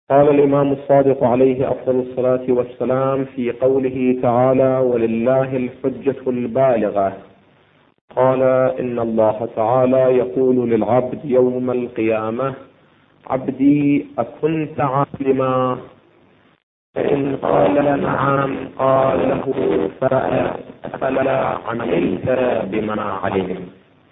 قال الإمام الصادق عليه أفضل الصلاة والسلام في قوله تعالى: ولله الحجة البالغة. قال: إن الله تعالى يقول للعبد يوم القيامة: عبدي أكنت عالما؟ فإن قال نعم قال له: فأفلا عملت بما علمت؟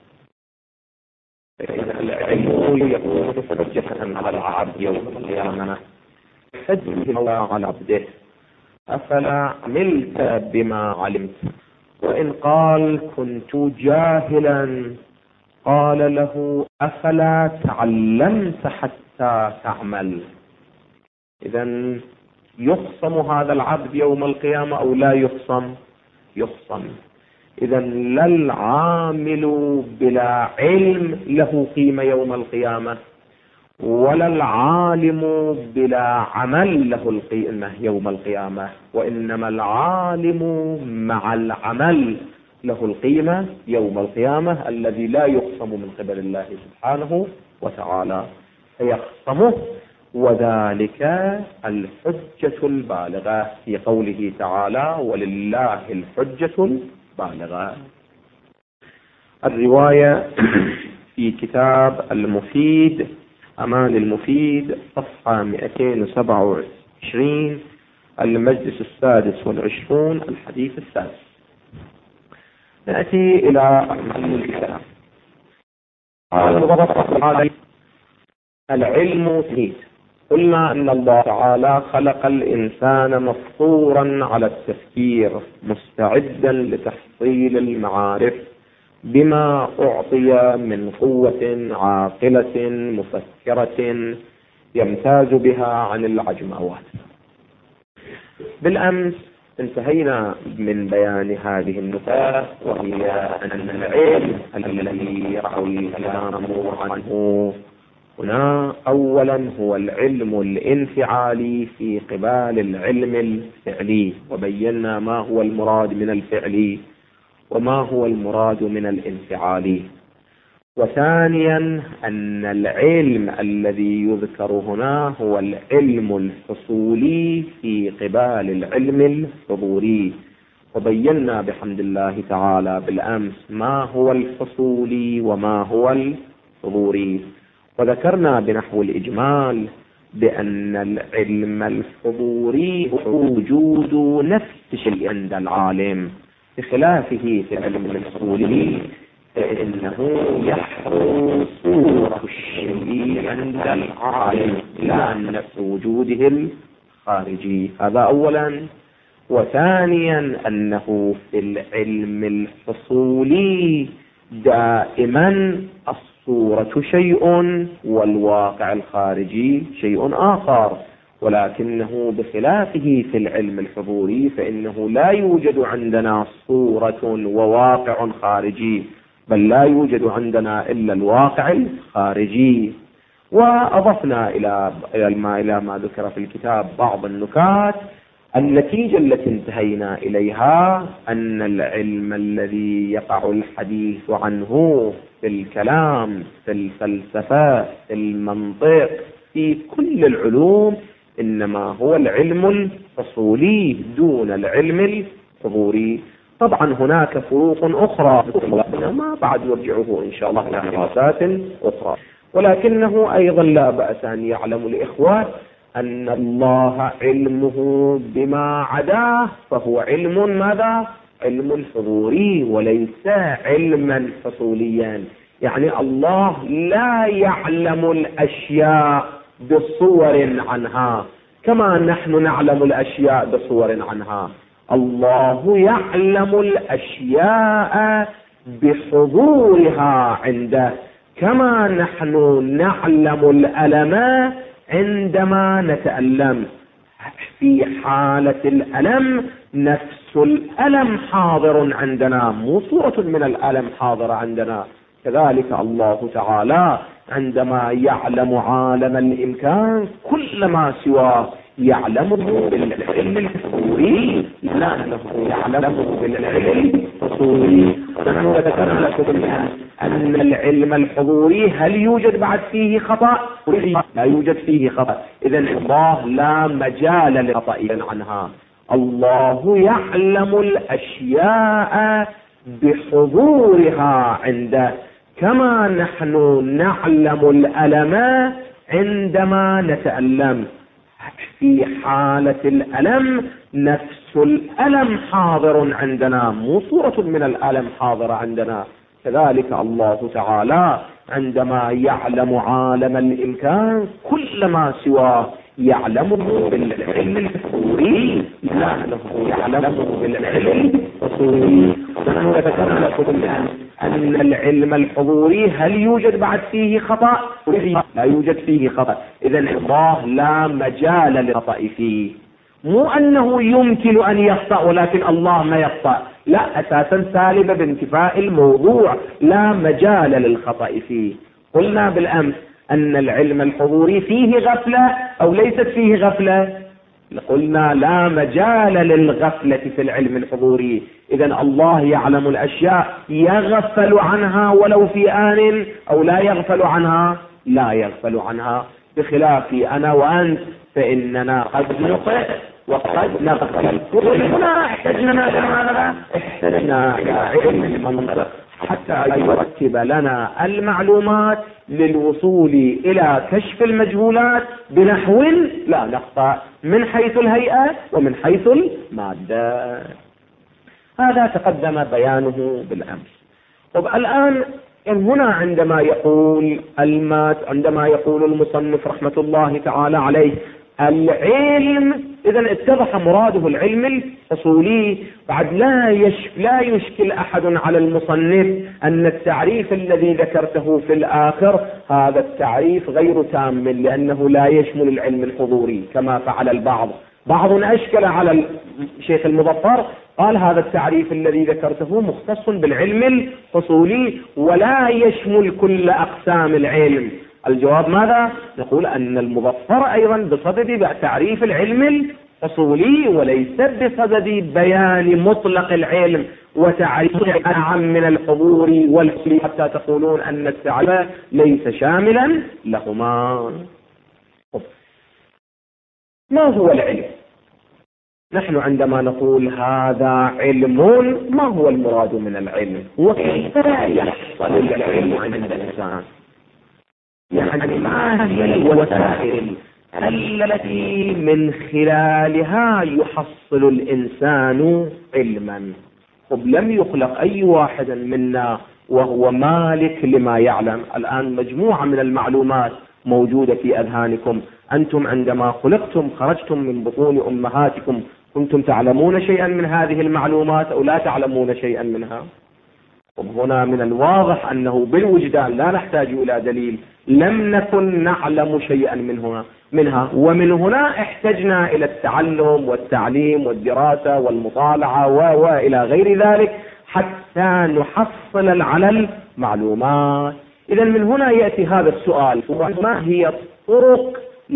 فإن العلم يكون حجة على العبد يوم القيامة، حجة الله على عبده: أفلا عملت بما علمت؟ وإن قال كنت جاهلا قال له: أفلا تعلمت حتى تعمل؟ إذن يخصم هذا العبد يوم القيامة أو لا يخصم؟ يخصم. إذن لا العامل بلا علم له قيمة يوم القيامة، ولا العالم بلا عمل له القيمة يوم القيامة، وإنما العالم مع العمل له القيمة يوم القيامة، الذي لا يخصم من قبل الله سبحانه وتعالى، فيخصمه، وذلك الحجة البالغة في قوله تعالى: ولله الحجة البالغة. الرواية في كتاب المفيد، أمان المفيد، صفحة 227، المجلس 26، الحديث السادس. نأتي إلى الكلام. العلم تهيد. قلنا أن الله تعالى خلق الإنسان مفطورا على التفكير، مستعدا لتحصيل المعارف بما أعطي من قوة عاقلة مفكرة يمتاز بها عن العجموات. بالأمس انتهينا من بيان هذه النقطة، وهي أن العلم الذي يروي الكلام عنه هنا أولا هو العلم الانفعالي في قبال العلم الفعلي، وبينا ما هو المراد من الفعلي وما هو المراد من الانفعالي. وثانيا أن العلم الذي يذكر هنا هو العلم الحصولي في قبال العلم الحضوري، وبينا بحمد الله تعالى بالأمس ما هو الحصولي وما هو الحضوري، وذكرنا بنحو الإجمال بأن العلم الحضوري هو وجود نفس الشيء عند العالم، بخلافه في العلم الحصولي فإنه يحصل صورة الشيء عند العالم لا نفس وجوده الخارجي. هذا أولا. وثانيا أنه في العلم الحصولي دائما الصورة شيء والواقع الخارجي شيء آخر، ولكنه بخلافه في العلم الحضوري فإنه لا يوجد عندنا صورة وواقع خارجي، بل لا يوجد عندنا إلا الواقع الخارجي. وأضفنا إلى ما ذكر في الكتاب بعض النكات. النتيجة التي انتهينا إليها أن العلم الذي يقع الحديث عنه في الكلام، في الفلسفة، في المنطق، في كل العلوم، إنما هو العلم الحصولي دون العلم الحضوري. طبعا هناك فروق أخرى ما بعد نرجعه إن شاء الله إلى دراسات أخرى، ولكنه أيضا لا بأس أن يعلم الإخوة أن الله علمه بما عداه فهو علم ماذا؟ علم حضوري وليس علما حصوليا. يعني الله لا يعلم الأشياء بصور عنها كما نحن نعلم الأشياء بصور عنها. الله يعلم الأشياء بحضورها عنده، كما نحن نعلم الألم عندما نتألم. في حالة الألم نفس الألم حاضر عندنا، مو صورة من الألم حاضرة عندنا. كذلك الله تعالى عندما يعلم عالم الإمكان كل ما سواه يعلمه بالعلم الحضوري، لأنه يعلمه بالعلم الحضوري. ونحن ذكرنا لكم أن العلم الحضوري هل يوجد بعد فيه خطأ؟ لا يوجد فيه خطأ. إذن الله لا مجال للخطأ عنها. الله يعلم الأشياء بحضورها عنده، كما نحن نعلم الألم عندما نتألم. في حالة الألم نفس الألم حاضر عندنا، مو صورة من الألم حاضرة عندنا. كذلك الله تعالى عندما يعلم عالم الإمكان كل ما سواه يعلمه بالعلم الحضوري، لأنه يعلمه بالعلم الحضوري. ونحن ذكرنا لكم أن العلم الحضوري هل يوجد بعد فيه خطأ؟ لا يوجد فيه خطأ. إذن الله لا مجال للخطأ فيه. مو أنه يمكن أن يخطأ ولكن الله ما يخطأ، لا، أساسا سالبة بانتفاء الموضوع، لا مجال للخطأ فيه. قلنا بالأمس أن العلم الحضوري فيه غفلة أو ليست فيه غفلة؟ قلنا لا مجال للغفلة في العلم الحضوري. إذن الله يعلم الأشياء، يغفل عنها ولو في آن أو لا يغفل عنها؟ لا يغفل عنها. بخلاف أنا وأنت فإننا قد نخطئ وقد نغفل. هنا احتجنا إلى علم المنطق حتى يرتب لنا المعلومات للوصول إلى كشف المجهولات بنحو لا نخطأ من حيث الهيئة ومن حيث المادة. هذا تقدم بيانه بالأمس. طب الآن هنا عندما يقول المصنف رحمة الله تعالى عليه العلم، إذن اتضح مراده العلم الحصولي. بعد لا يشكل أحد على المصنف أن التعريف الذي ذكرته في الآخر هذا التعريف غير تام، لأنه لا يشمل العلم الحضوري كما فعل البعض. بعض أشكل على الشيخ المظفر، قال هذا التعريف الذي ذكرته مختص بالعلم الحصولي ولا يشمل كل أقسام العلم. الجواب ماذا؟ نقول أن المظفر أيضا بصدد تعريف العلم الحصولي وليس بصدد بيان مطلق العلم وتعريف أعم من الحضور والحصولي، حتى تقولون أن التعريف ليس شاملا لهما. ما هو العلم؟ نحن عندما نقول هذا علم، ما هو المراد من العلم؟ وكيف يحصل العلم عند الإنسان؟ يعني ما هي الوسائل التي من خلالها يحصل الإنسان علما؟ طب لم يخلق أي واحد منا وهو مالك لما يعلم. الآن مجموعة من المعلومات موجودة في أذهانكم. أنتم عندما خلقتم خرجتم من بطون أمهاتكم كنتم تعلمون شيئا من هذه المعلومات أو لا تعلمون شيئا منها؟ وهنا من الواضح أنه بالوجدان لا نحتاج إلى دليل، لم نكن نعلم شيئا منها، ومن هنا احتجنا إلى التعلم والتعليم والدراسة والمطالعة وإلى غير ذلك حتى نحصل على المعلومات. إذا من هنا يأتي هذا السؤال: ما هي الطرق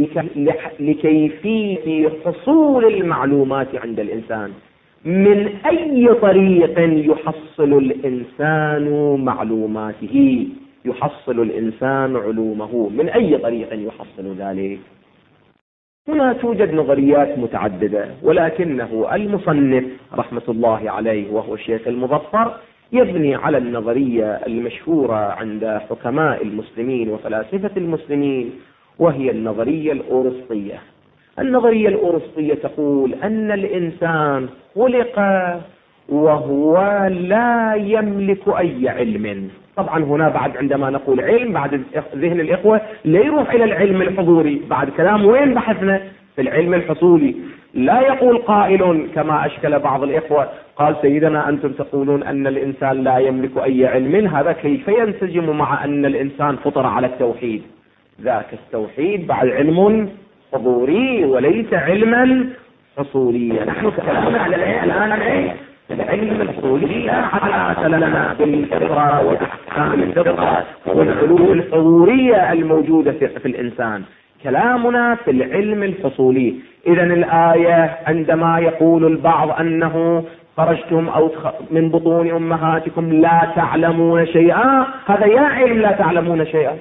لكيفية حصول المعلومات عند الإنسان؟ من أي طريق يحصل الإنسان معلوماته، يحصل الإنسان علومه؟ من أي طريق يحصل ذلك؟ هنا توجد نظريات متعددة، ولكنه المصنف رحمة الله عليه وهو الشيخ المظفر يبني على النظرية المشهورة عند حكماء المسلمين وفلاسفة المسلمين، وهي النظرية الأرسطية. النظرية الأرسطية تقول أن الإنسان خلق وهو لا يملك أي علم. طبعا هنا بعد عندما نقول علم، بعد ذهن الإخوة لا يروح إلى العلم الحضوري، بعد كلام وين بحثنا؟ في العلم الحصولي. لا يقول قائل كما أشكل بعض الإخوة، قال سيدنا أنتم تقولون أن الإنسان لا يملك أي علم، هذا كيف ينسجم مع أن الإنسان فطر على التوحيد؟ ذاك التوحيد بعد علم حضوري وليس علما حصوليا. نحن تكلمنا على الآن العلم الحصولي لا علاقة لنا بالفطرة وأحكام الفطرة والعلوم الحضورية الموجودة في الإنسان، كلامنا في العلم الحصولي. إذن الآية عندما يقول البعض أنه خرجتم أو من بطون أمهاتكم لا تعلمون شيئا، هذا يا علم لا تعلمون شيئا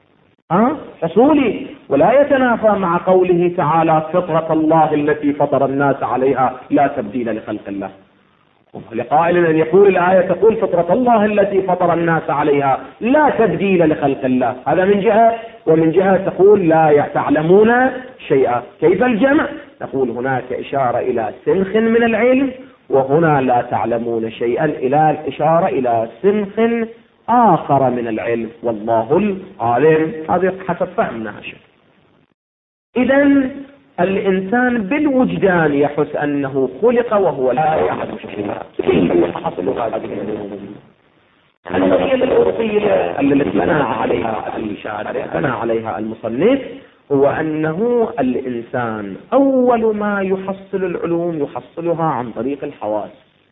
حصولي، ولا يتنافى مع قوله تعالى فطرة الله التي فطر الناس عليها لا تبديل لخلق الله. لقائل أن يقول الآية تقول فطرة الله التي فطر الناس عليها لا تبديل لخلق الله، هذا من جهة، ومن جهة تقول لا تعلمون شيئا. كيف الجمع؟ نقول هناك إشارة إلى سنخ من العلم، وهنا لا تعلمون شيئا إلى الإشارة إلى سنخ آخر من العلم، والله العالم. هذه حسب فهمنا شيء. إذن الإنسان بالوجدان يحس أنه خلق وهو لا يعلم شيئا. حصل هذه النظرية الأوروبية التي بنى عليها المصنف هو أنه الإنسان أول ما يحصل العلوم يحصلها عن طريق الحواس: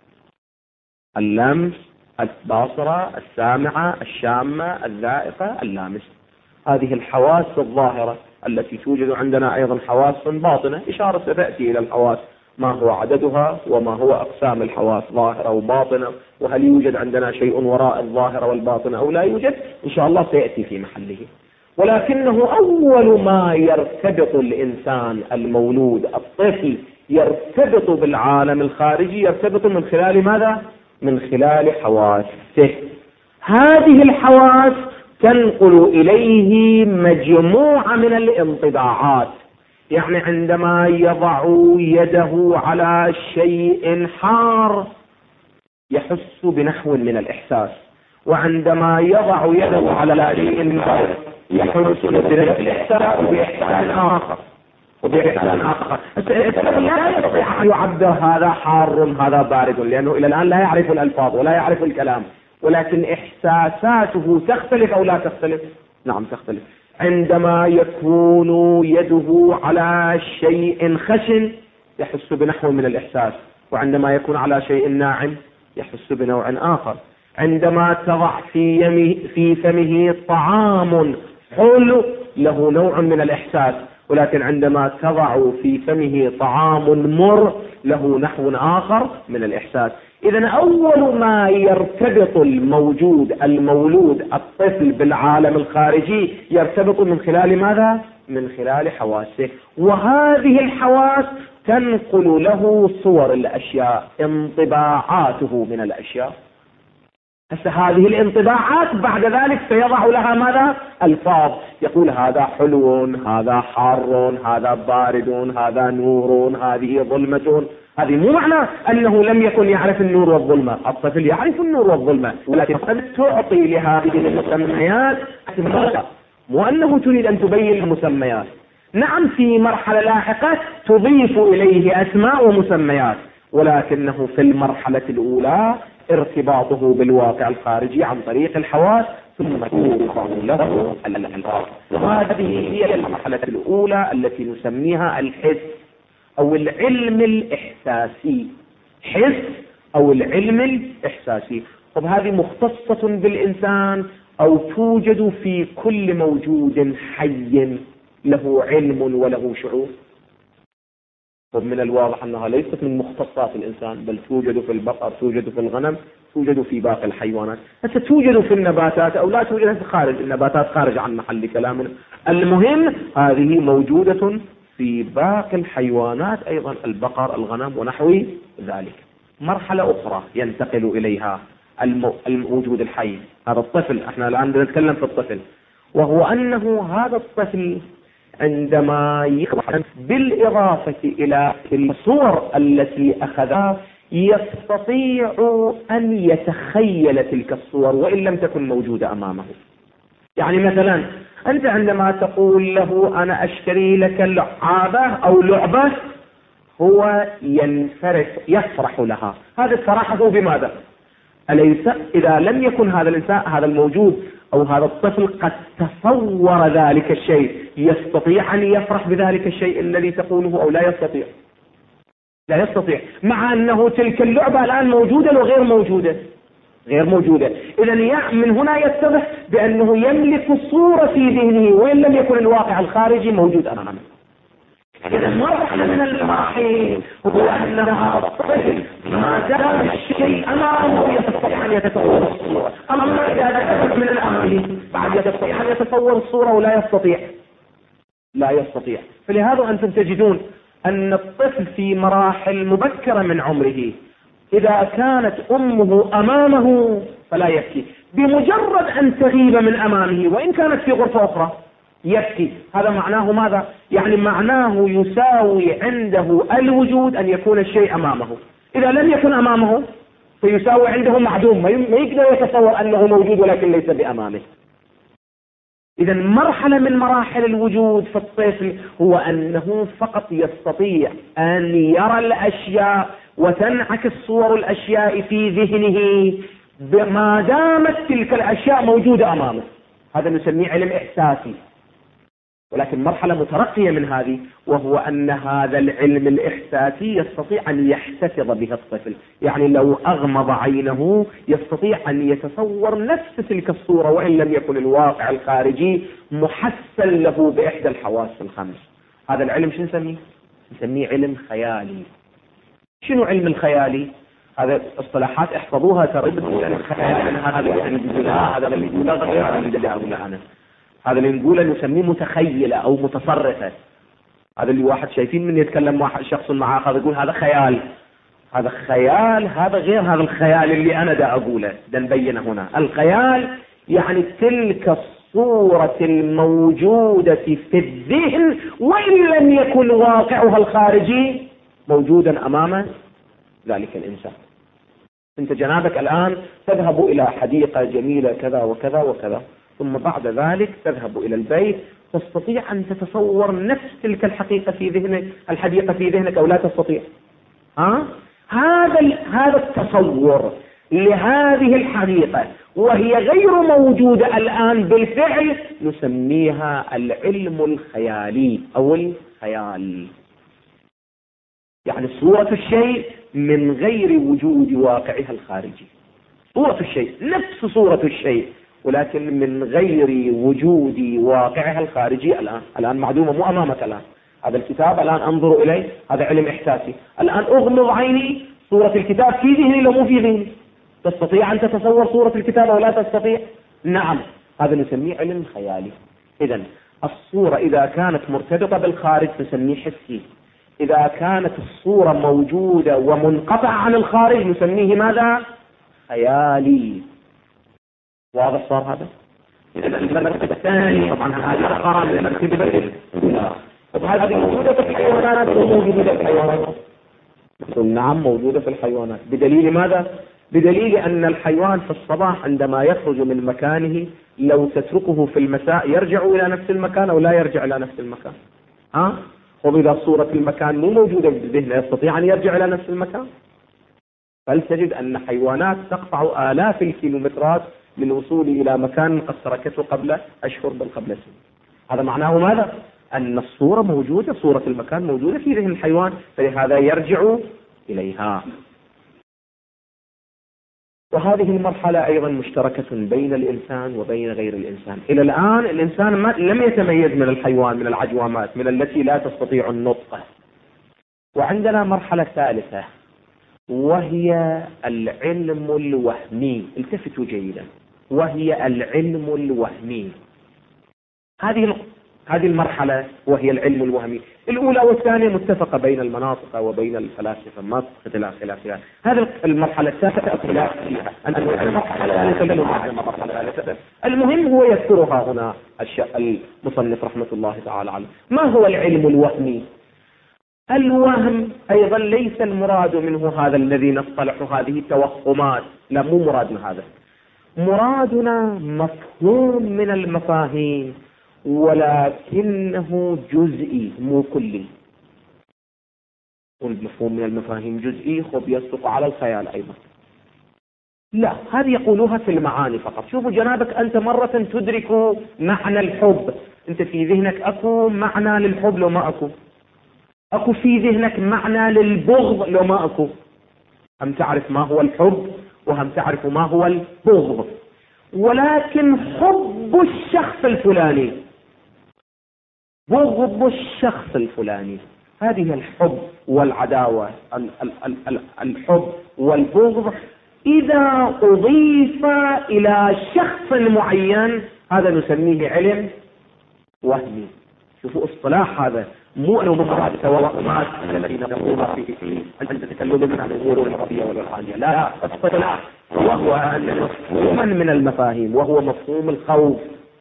اللمس، الباصرة، السامعة، الشامة، الذائقة، اللامس. هذه الحواس الظاهرة التي توجد عندنا أيضا حواس باطنة، إشارة ستأتي إلى الحواس ما هو عددها وما هو أقسام الحواس ظاهرة وباطنة، وهل يوجد عندنا شيء وراء الظاهرة والباطنة أو لا يوجد، إن شاء الله سيأتي في محله. ولكنه أول ما يرتبط الإنسان المولود الطفل يرتبط بالعالم الخارجي، يرتبط من خلال ماذا؟ من خلال حواسه. هذه الحواس تنقل إليه مجموعة من الانطباعات. يعني عندما يضع يده على شيء حار يحس بنحو من الإحساس، وعندما يضع يده على شيء بارد يحس بالإحساس بإحساس آخر وبإحساس آخر. لا يستطيع أن يعبر هذا حار هذا بارد، لأنه إلى الآن لا يعرف الألفاظ ولا يعرف الكلام، ولكن إحساساته تختلف أو لا تختلف؟ نعم تختلف. عندما يكون يده على شيء خشن يحس بنحو من الإحساس، وعندما يكون على شيء ناعم يحس بنوع آخر. عندما تضع في فمه طعام حلو له نوع من الإحساس، ولكن عندما تضع في فمه طعام مر له نحو آخر من الإحساس. إذن أول ما يرتبط المولود الطفل بالعالم الخارجي يرتبط من خلال ماذا؟ من خلال حواسه، وهذه الحواس تنقل له صور الأشياء، انطباعاته من الأشياء. هذه الانطباعات بعد ذلك سيضع لها ماذا؟ الفاظ، يقول هذا حلو، هذا حار، هذا بارد، هذا نور، هذه ظلمة. هذه مو معنى أنه لم يكن يعرف النور والظلمة، الطفل يعرف النور والظلمة، ولكن قد تعطي لهذه المسميات مو أنه تريد أن تبين المسميات. نعم في مرحلة لاحقة تضيف إليه أسماء ومسميات، ولكنه في المرحلة الأولى ارتباطه بالواقع الخارجي عن طريق الحواس، ثم توضع له الألفاظ. وهذه هي المرحلة الأولى التي نسميها الحس أو العلم الإحساسي. حس أو العلم الإحساسي. طب هذه مختصة بالإنسان أو توجد في كل موجود حي له علم وله شعور؟ طب من الواضح أنها ليست من مختصات الإنسان، بل توجد في البقر، توجد في الغنم، توجد في باقي الحيوانات. توجد في النباتات أو لا توجد في خارج النباتات، خارج عن محل كلامنا. المهم هذه موجودة في باقي الحيوانات أيضا، البقر، الغنم ونحو ذلك. مرحلة أخرى ينتقل إليها الموجود الحي، هذا الطفل. احنا الآن نتكلم في الطفل، وهو أنه هذا الطفل عندما يخرج بالإضافة إلى الصور التي أخذها يستطيع أن يتخيل تلك الصور وإن لم تكن موجودة أمامه. يعني مثلا أنت عندما تقول له أنا أشتري لك لعابة أو لعبة، هو يفرح لها. هذا فرحه بماذا؟ أليس إذا لم يكن هذا الإنسان، هذا الموجود أو هذا الطفل قد تصور ذلك الشيء، يستطيع أن يفرح بذلك الشيء الذي تقوله أو لا يستطيع؟ لا يستطيع، مع أنه تلك اللعبة الآن موجودة وغير موجودة، غير موجودة. إذن من هنا يتضح بأنه يملك صورة في ذهنه وإن لم يكن الواقع الخارجي موجود أمامه. إذا مرحلة من المراحل هو أن هذا الطفل ما دام الشيء أمامه يستطيع أن يتصور الصورة. أما إذا ذهب من الأمام بعد يستطيع أن يتصور الصورة ولا يستطيع، لا يستطيع. فلهذا أنتم تجدون أن الطفل في مراحل مبكرة من عمره إذا كانت أمه أمامه فلا يبكي، بمجرد أن تغيب من أمامه وإن كانت في غرفة أخرى يبكي. هذا معناه ماذا؟ يعني معناه يساوي عنده الوجود أن يكون الشيء أمامه. إذا لم يكن أمامه فيساوي عنده معدوم، ما يقدر يتصور أنه موجود ولكن ليس بأمامه. إذا مرحلة من مراحل الوجود في الطفل هو أنه فقط يستطيع أن يرى الأشياء وتنعكس صور الأشياء في ذهنه ما دامت تلك الأشياء موجودة أمامه. هذا نسميه علم إحساسي. ولكن مرحلة مترقية من هذه وهو أن هذا العلم الإحساسي يستطيع أن يحتفظ به الطفل، يعني لو أغمض عينه يستطيع أن يتصور نفس تلك الصورة وإن لم يكن الواقع الخارجي محسن له بإحدى الحواس الخمس. هذا العلم شو نسميه؟ نسميه علم خيالي. شنو علم الخيالي؟ هذا اصطلاحات احفظوها ترى. يعني الخيال هذا يعني هذا اللي يقول هذا اللي نقوله نسميه متخيلة أو متصرفة. هذا اللي واحد شايفين من يتكلم واحد شخص مع آخر يقول هذا خيال، هذا خيال، هذا غير هذا الخيال اللي أنا دا أقوله. دا نبينه هنا. الخيال يعني تلك الصورة الموجودة في الذهن وإن لم يكن واقعها الخارجي موجودا أمام ذلك الإنسان. أنت جنابك الآن تذهب إلى حديقة جميلة كذا وكذا وكذا، ثم بعد ذلك تذهب إلى البيت، تستطيع أن تتصور نفس تلك الحقيقة في ذهنك، الحديقة في ذهنك أو لا تستطيع؟ هذا التصور لهذه الحقيقة وهي غير موجودة الآن بالفعل نسميها العلم الخيالي أو الخيال. يعني صورة الشيء من غير وجود واقعها الخارجي. صورة الشيء نفس صورة الشيء ولكن من غير وجود واقعها الخارجي. الآن معدومة مو أمامك. الآن هذا الكتاب الآن أنظر إليه، هذا علم إحساسي. الآن أغمض عيني، صورة الكتاب في ذهني لو مو في ذهني. تستطيع أن تتصور صورة الكتاب أو لا تستطيع؟ نعم. هذا نسميه علم خيالي. إذن الصورة إذا كانت مرتبطة بالخارج نسميه حسي. إذا كانت الصورة موجودة ومنقطعة عن الخارج نسميه ماذا؟ خيالي. واضح صار هذا؟ المرتبة الثانية طبعا هذه أرقام المرتبة. هذه موجودة في الحيوانات وموجودة في الحيوانات. نعم موجودة في الحيوانات. بدليل ماذا؟ بدليل أن الحيوان في الصباح عندما يخرج من مكانه لو تتركه في المساء يرجع إلى نفس المكان أو لا يرجع إلى نفس المكان؟ وإذا صورة المكان مو موجودة بالذهن يستطيع أن يرجع إلى نفس المكان؟ فلتجد أن حيوانات تقطع آلاف الكيلومترات للوصول إلى مكان قد تركته قبل أشهر بل قبل سنين. هذا معناه ماذا؟ أن الصورة موجودة، صورة المكان موجودة في ذهن الحيوان، فلهذا يرجع إليها. وهذه المرحلة أيضا مشتركة بين الإنسان وبين غير الإنسان. إلى الآن الإنسان لم يتميز من الحيوان، من العجوامات، من التي لا تستطيع النطق. وعندنا مرحلة ثالثة وهي العلم الوهمي. التفتوا جيدا. وهي العلم الوهمي. هذه المرحلة وهي العلم الوهمي. الأولى والثانية متفقة بين المناطق وبين الفلاسفة، ما اختلاف خلافها. هذه المرحلة الثالثة اختلاف فيها. المهم هو يذكرها هنا المصنف رحمة الله تعالى عليه. ما هو العلم الوهمي؟ الوهم أيضا ليس المراد منه هذا الذي نصطلح هذه التوهمات، لا مو مرادنا هذا. مرادنا مفهوم من المفاهيم ولكنه جزئي مو كلي. والمفهوم من المفاهيم جزئي خب يصدق على الخيال أيضا. لا، هذه يقولوها في المعاني فقط. شوفوا جنابك أنت مرة تدرك معنى الحب، أنت في ذهنك أكو معنى للحب لو ما أكو في ذهنك معنى للبغض لو ما أكو. هم تعرف ما هو الحب وهم تعرف ما هو البغض، ولكن حب الشخص الفلاني بغض الشخص الفلاني هذه الحب والعداوة، الحب والبغض إذا أضيف إلى شخص معين هذا نسميه علم وهمي. شوفوا اصطلاح هذا، مو أنه مفرد توهمات التي نقول فيه عند تكلمنا عن الأمور العربية والروحانية، لا، اصطلاح وهو أن مفهوما من المفاهيم وهو مفهوم الخوف.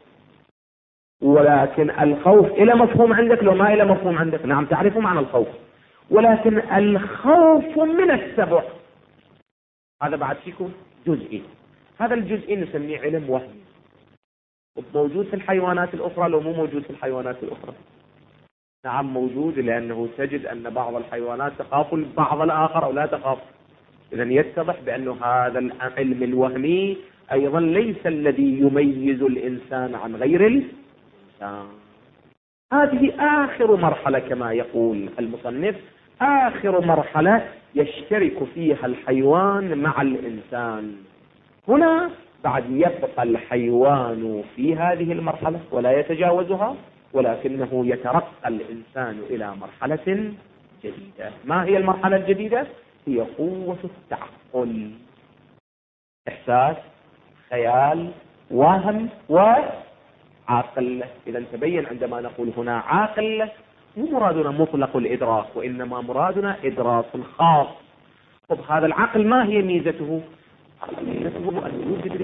ولكن الخوف إلى مفهوم عندك لو ما إلى مفهوم عندك، نعم تعرف معنى الخوف، ولكن الخوف من السبع هذا بعد فيكم جزئي، هذا الجزئي نسميه علم وهمي. موجود في الحيوانات الأخرى لو مو موجود في الحيوانات الأخرى؟ نعم موجود، لأنه تجد أن بعض الحيوانات تخاف البعض الآخر أو لا تخاف. إذن يتضح بأن هذا العلم الوهمي أيضا ليس الذي يميز الإنسان عن غير الإنسان. هذه آخر مرحلة كما يقول المصنف، آخر مرحلة يشترك فيها الحيوان مع الإنسان. هنا بعد يبقى الحيوان في هذه المرحلة ولا يتجاوزها، ولكنه يترقى الإنسان إلى مرحلة جديدة. ما هي المرحلة الجديدة؟ هي قوة التعقل، إحساس، خيال، وهم وعقل. إذا تبين عندما نقول هنا عاقل مو مرادنا مطلق الإدراك، وإنما مرادنا إدراك خاص. طب هذا العقل ما هي ميزته؟ ميزته أن يوجد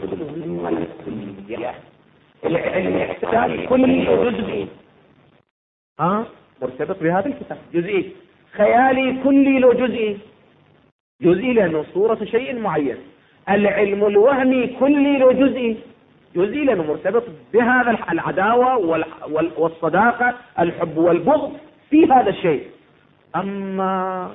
الإحساس كلي جزئي، مرتبط بهذا الكتاب جزئي. خيالي كلي لو جزئي، جزئي لأنه صورة شيء معين. العلم الوهمي كلي لو جزئي، جزئي لأنه مرتبط بهذا العداوة والصداقة، الحب والبغض في هذا الشيء. أما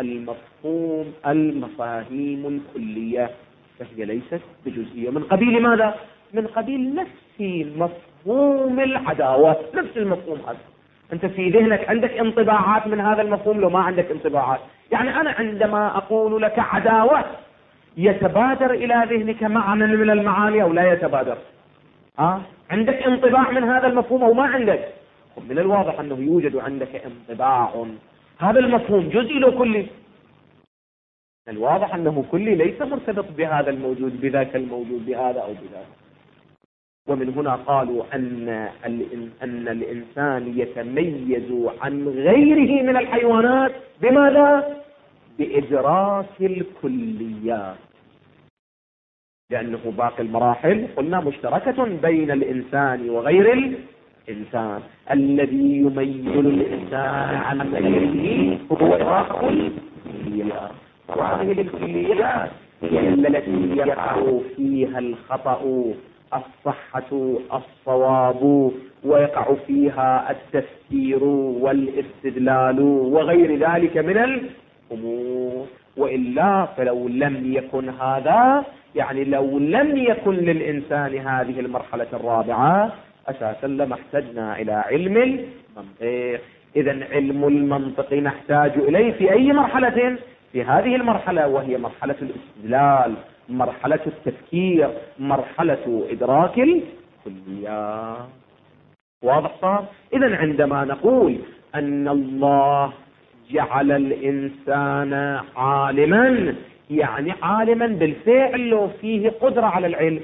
المفاهيم الكلية فهي ليست بجزئية. من قبيل ماذا؟ من قبيل نفس مفهوم العداوة، نفس المفهوم هذا. أنت في ذهنك عندك انطباعات من هذا المفهوم لو ما عندك انطباعات. يعني أنا عندما أقول لك عداوة يتبادر إلى ذهنك معنى من المعاني أو لا يتبادر؟ عندك انطباع من هذا المفهوم أو ما عندك؟ من الواضح أنه يوجد عندك انطباع. هذا المفهوم جزئي لو كلي؟ الواضح أنه كلي، ليس مرتبط بهذا الموجود بذاك الموجود بهذا أو بذاك. ومن هنا قالوا أن الإنسان يتميز عن غيره من الحيوانات بماذا؟ بإدراك الكليات، لأنه باقي المراحل قلنا مشتركة بين الإنسان وغير الإنسان. الذي يميز الإنسان عن غيره هو إدراك الكليات، وهذه الكليات هي التي يقع فيها الخطأ، الصحة، الصواب، ويقع فيها التفكير والاستدلال وغير ذلك من الأمور. وإلا فلو لم يكن هذا، يعني لو لم يكن للإنسان هذه المرحلة الرابعة أساسا لما احتجنا إلى علم المنطق. إذن علم المنطق نحتاج إليه في أي مرحلة؟ في هذه المرحلة، وهي مرحلة الاستدلال، مرحلة التفكير، مرحلة إدراك الكليات. واضح صار؟ إذن عندما نقول أن الله جعل الإنسان عالما، يعني عالما بالفعل لو فيه قدرة على العلم.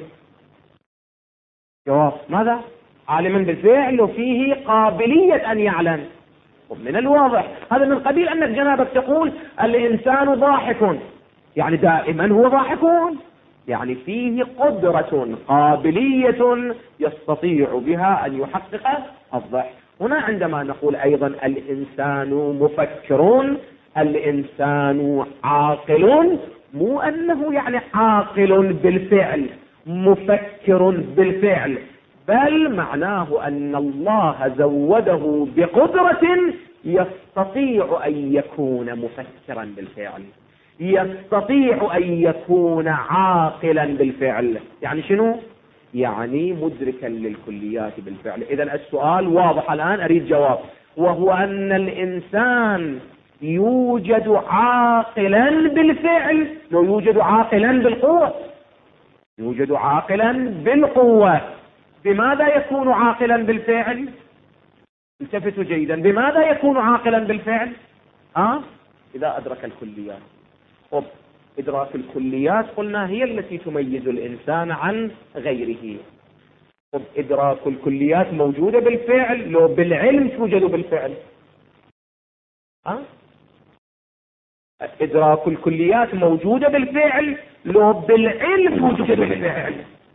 جواب ماذا؟ عالما بالفعل لو فيه قابلية أن يعلم. ومن الواضح هذا من قبيل أنك جنابك تقول الإنسان ضاحك، يعني دائما هو ضاحك، يعني فيه قدرة قابلية يستطيع بها أن يحقق الضحك. هنا عندما نقول أيضا الإنسان مفكر، الإنسان عاقل، مو أنه يعني عاقل بالفعل مفكر بالفعل، بل معناه أن الله زوده بقدرة يستطيع أن يكون مفكرا بالفعل، يستطيع أن يكون عاقلا بالفعل. يعني شنو؟ يعني مدركا للكليات بالفعل. إذن السؤال واضح الآن، أريد جواب، وهو أن الإنسان يوجد عاقلا بالفعل، لو يوجد عاقلا بالقوة، يوجد عاقلا بالقوة. بماذا يكون عاقلا بالفعل؟ التفتوا جيدا، بماذا يكون عاقلا بالفعل؟ إذا أدرك الكليات. إدراك الكليات قلنا هي التي تميز الإنسان عن غيره. إدراك الكليات موجودة بالفعل، لو بالعلم توجد بالفعل. إدراك الكليات موجودة بالفعل، لو بالعلم توجد بالفعل.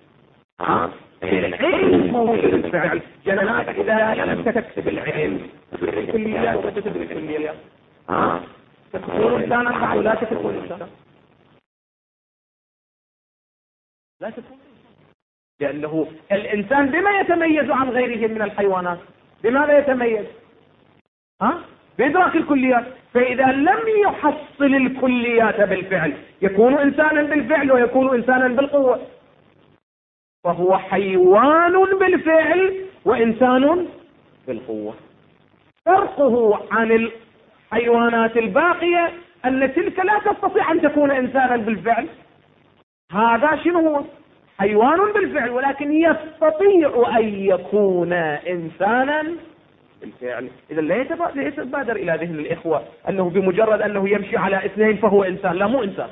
العلم موجود بالفعل. جنات إذا لم تكتب العلم الكليات وتكتب الكليات تكون إنسانا أو لا تكون إنسانا؟ لا تكون، لأنه الإنسان بما يتميز عن غيره من الحيوانات؟ بماذا يتميز؟ بإدراك الكليات. فإذا لم يحصل الكليات بالفعل يكون إنسانا بالفعل ويكون إنسانا بالقوة، فهو حيوان بالفعل وإنسان بالقوة. فرقه عن الحيوانات الباقية أن تلك لا تستطيع أن تكون إنسانا بالفعل. هذا شنو هو؟ حيوان بالفعل، ولكن يستطيع أن يكون إنسانا بالفعل. إذا لا يتبادر إلى ذهن الإخوة أنه بمجرد أنه يمشي على اثنين فهو إنسان. لا، مو إنسان،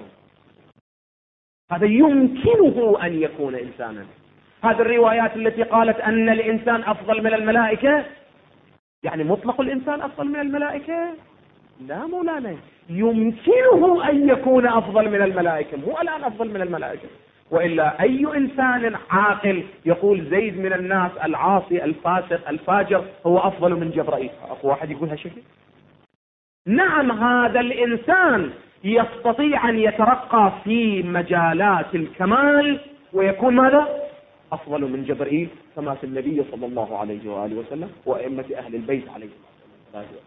هذا يمكنه أن يكون إنسانا. هذه الروايات التي قالت أن الإنسان أفضل من الملائكة، يعني مطلق الإنسان أفضل من الملائكة؟ لا مولانا، يمكنه أن يكون أفضل من الملائكة، مو الآن أفضل من الملائكة. وإلا أي إنسان عاقل يقول زيد من الناس العاصي الفاسق الفاجر هو أفضل من جبرائيل؟ أخو واحد يقول هالشيء؟ نعم، هذا الإنسان يستطيع أن يترقى في مجالات الكمال ويكون ماذا؟ أفضل من جبرائيل، كما في النبي صلى الله عليه وآله وسلم وأئمة أهل البيت عليه الصلاة والسلام.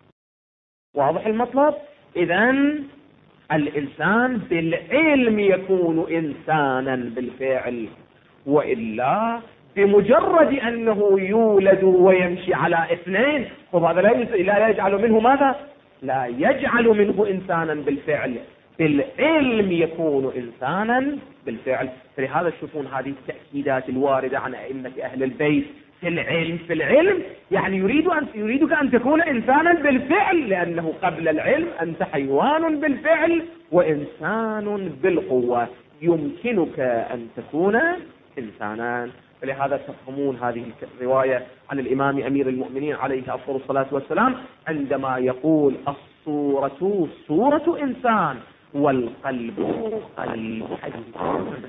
واضح المطلب؟ إذن الإنسان بالعلم يكون إنسانا بالفعل، وإلا بمجرد أنه يولد ويمشي على اثنين فهذا لا يجعل منه ماذا؟ لا يجعل منه إنسانا بالفعل. بالعلم يكون إنسانا بالفعل. فلهذا تشوفون هذه التأكيدات الواردة عن أئمة أهل البيت في العلم يعني يريدك أن تكون إنسانا بالفعل، لأنه قبل العلم أنت حيوان بالفعل وإنسان بالقوة، يمكنك أن تكون إنسانا. فلهذا تفهمون هذه الرواية عن الإمام أمير المؤمنين عليه أفضل الصلاة والسلام عندما يقول الصورة صورة إنسان والقلب قلب حيوان.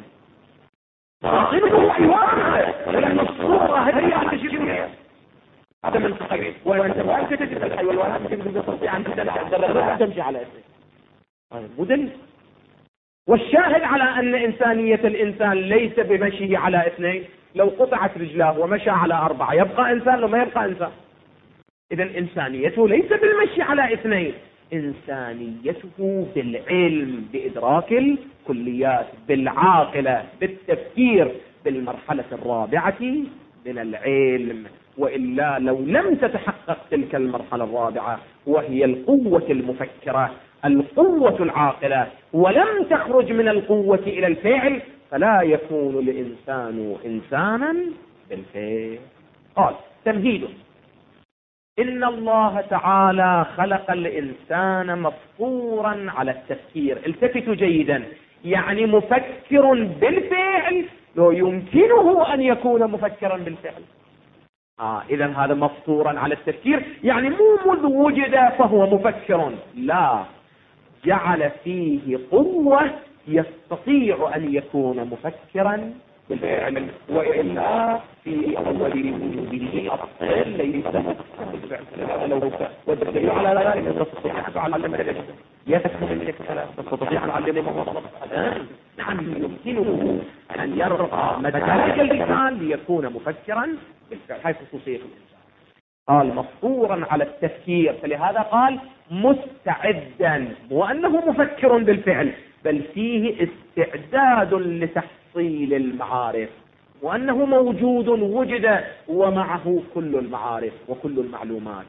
لأن الصورة هي هذا من قبيل، وأنت ما تجد الحيوانات تستطيع أن تمشي على اسمه، هذا مو دليل. والشاهد على أن إنسانية الإنسان ليس بمشيه على اثنين. لو قطعت رجلاه ومشى على 4 يبقى إنسان لو ما يبقى إنسان. إذن إنسانيته ليس بالمشي على اثنين، إنسانيته بالعلم، بإدراك الكليات، بالعاقلة، بالتفكير، بالمرحلة الرابعة من العلم. وإلا لو لم تتحقق تلك المرحلة الرابعة وهي القوة المفكرة، القوة العاقلة، ولم تخرج من القوة إلى الفعل، فلا يكون الإنسان إنسانا بالفعل. قال تمهيد: إن الله تعالى خلق الإنسان مفطورا على التفكير. التفتوا جيدا، يعني مفكر بالفعل، لو يمكنه أن يكون مفكرا بالفعل. إذن هذا مفطورا على التفكير، يعني مو مذ وجد فهو مفكر، لا، جعل فيه قوة يستطيع أن يكون مفكرا بالفعل، وإلا في أول وجوده أصل ليس بالفعل. والدليل على ذلك تستطيع أن تعلم تستطيع أن تعلم. نعم، يمكنه أن يرقى مدارك الإنسان ليكون مفكرا بالفعل. هاي خصوصية الإنسان. قال مفطورا على التفكير، فلهذا قال مستعدا، وأنه مفكر بالفعل، بل فيه استعداد لتحصيل المعارف، وأنه موجود وجد ومعه كل المعارف وكل المعلومات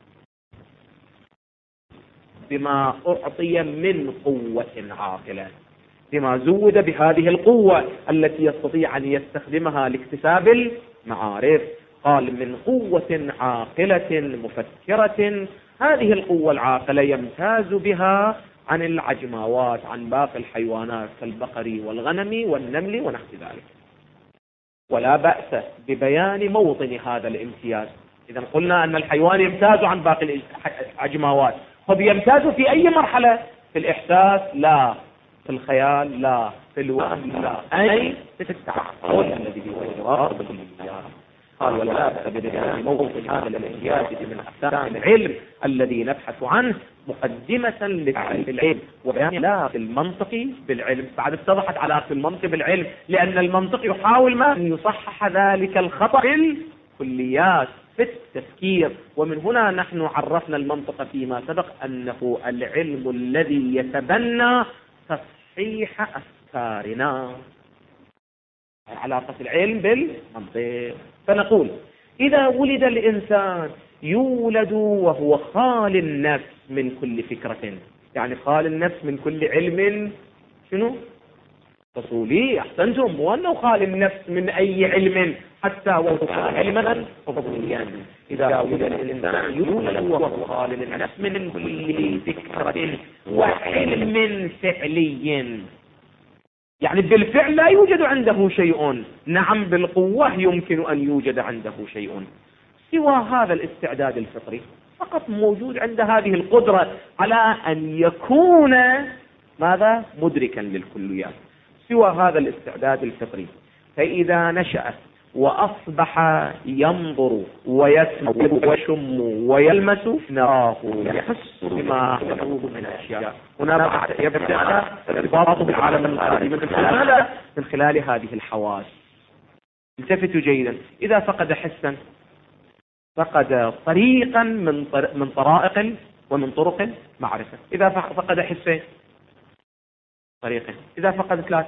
بما أعطي من قوة عاقلة، بما زود بهذه القوة التي يستطيع أن يستخدمها لاكتساب المعارف. قال من قوة عاقلة مفكرة. هذه القوة العاقلة يمتاز بها عن العجماوات، عن باقي الحيوانات كالبقر والغنم والنمل ونحو ذلك. ولا بأس ببيان موطن هذا الامتياز. إذا قلنا أن الحيوان يمتاز عن باقي العجماوات، طب يمتاز في أي مرحلة؟ في الإحساس لا، في الخيال لا، في الوهم لا، أي في التعقل الذي هو جواب الامتياز. قال ولا بأس ببيان موطن هذا الامتياز من أقسام العلم الذي نبحث عنه مقدمة لتعريف العلم وبيان لا في المنطق بالعلم. بعد اتضحت علاقة المنطق بالعلم، لأن المنطق يحاول أن يصحح ذلك الخطأ في الكليات في التفكير. ومن هنا نحن عرفنا المنطق فيما سبق أنه العلم الذي يتبنى تصحيح أفكارنا، علاقة العلم بالمنطق. فنقول إذا ولد الإنسان يولد وهو خال النفس من كل فكرة، يعني خال النفس من كل علم شنو؟ فصولي. أحسنتم، وأنه خال النفس من أي علم حتى وكان علما فضوليا. إذا ولد الإنسان يولد وهو خال النفس من كل فكرة وعلم فعلي، يعني بالفعل لا يوجد عنده شيء، نعم بالقوة يمكن أن يوجد عنده شيء، سوى هذا الاستعداد الفطري فقط موجود عند هذه القدرة على أن يكون ماذا؟ مدركا للكليات، سوى هذا الاستعداد الفطري. فإذا نشأ وأصبح ينظر ويسمع ويشم ويلمس نراه يحس بما يحوه من أشياء. هنا يبدأ ارتباطه بالعالم الخارجي من خلال هذه الحواس. التفتوا جيدا، إذا فقد حسا فقد طريقا من طرائق ومن طرق المعرفة. إذا فقد حسين طريقين، إذا فقد ثلاثة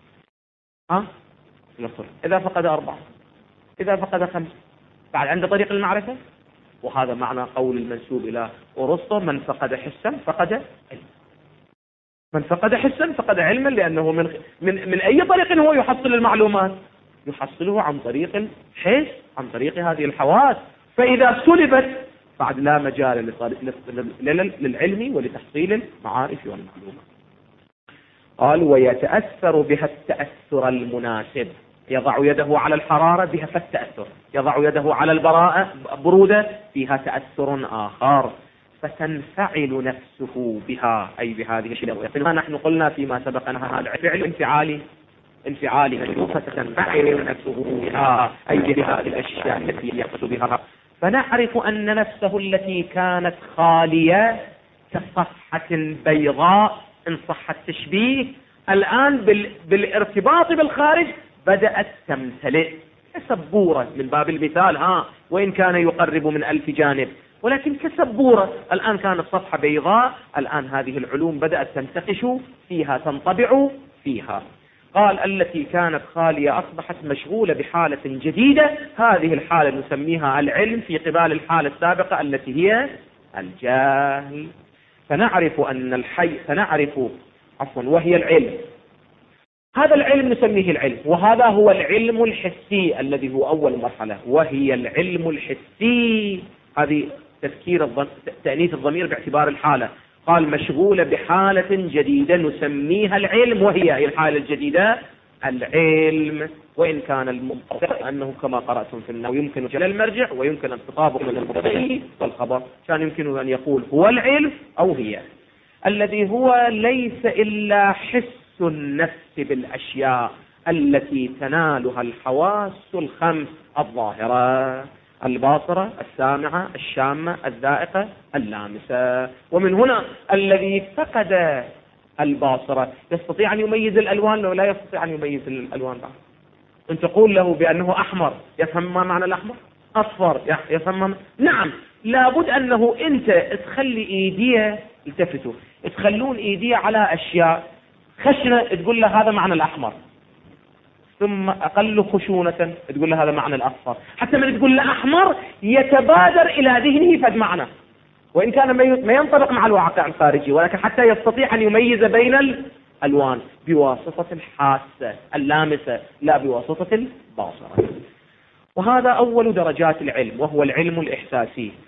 إذا فقد أربعة، إذا فقد خمسة، بعد عند طريق المعرفة. وهذا معنى قول المنسوب إلى أرسطو: من فقد حسا فقد علما. من فقد حسا فقد علما، لأنه من أي طريق هو يحصل المعلومات؟ يحصله عن طريق الحس، عن طريق هذه الحواس. فإذا سلبت بعد لا مجال للعلم ولتحصيل المعارف والمعلومات. قال ويتأثر بها التأثر المناسب، يضع يده على الحرارة بها فالتأثر، يضع يده على البرودة فيها تأثر آخر، فتنفعل نفسه بها، أي بهذه الشيء. نحن قلنا فيما سبق أنها الفعل انفعالي، فتنفعل نفسه بها، أي بهذه الأشياء التي يقصد بها. فنعرف أن نفسه التي كانت خالية كصفحة بيضاء إن صح التشبيه، الآن بالارتباط بالخارج بدأت تمتلئ كسبورة، من باب المثال وإن كان يقرب من 1000 جانب، ولكن كسبورة. الآن كانت صفحة بيضاء، الآن هذه العلوم بدأت تنتقش فيها، تنطبع فيها. قال التي كانت خالية أصبحت مشغولة بحالة جديدة، هذه الحالة نسميها العلم في قبال الحالة السابقة التي هي الجهل. فنعرف أن وهي العلم. هذا العلم نسميه العلم، وهذا هو العلم الحسي الذي هو أول مرحلة، وهي العلم الحسي. هذه تأنيث الضمير باعتبار الحالة. قال مشغولة بحالة جديدة نسميها العلم، وهي الحالة الجديدة العلم. وإن كان المنطق أنه كما قرأتم في النحو يمكن جل المرجع ويمكن الخطاب من المبتدئ والخبر، كان يمكن أن يقول هو العلم أو هي، الذي هو ليس إلا حس النفس بالأشياء التي تنالها الحواس الخمس الظاهرة: الباصرة، السامعة، الشامة، الذائقة، اللامسة. ومن هنا الذي فقد الباصرة يستطيع أن يميز الألوان لو لا يستطيع أن يميز الألوان بعد. أن تقول له بأنه أحمر يفهم ما معنى الأحمر، أصفر يفهم نعم، لابد أنه أنت تخلي إيديه، التفتوا، تخلون إيديه على أشياء خشنة تقول له هذا معنى الأحمر، ثم أقل خشونة تقول له هذا معنى الأصفر، حتى من تقول له أحمر يتبادر إلى ذهنه فد معنى، وإن كان ما ينطبق مع الواقع الخارجي، ولكن حتى يستطيع أن يميز بين الألوان بواسطة الحاسة اللامسة لا بواسطة الباصرة. وهذا أول درجات العلم، وهو العلم الإحساسي.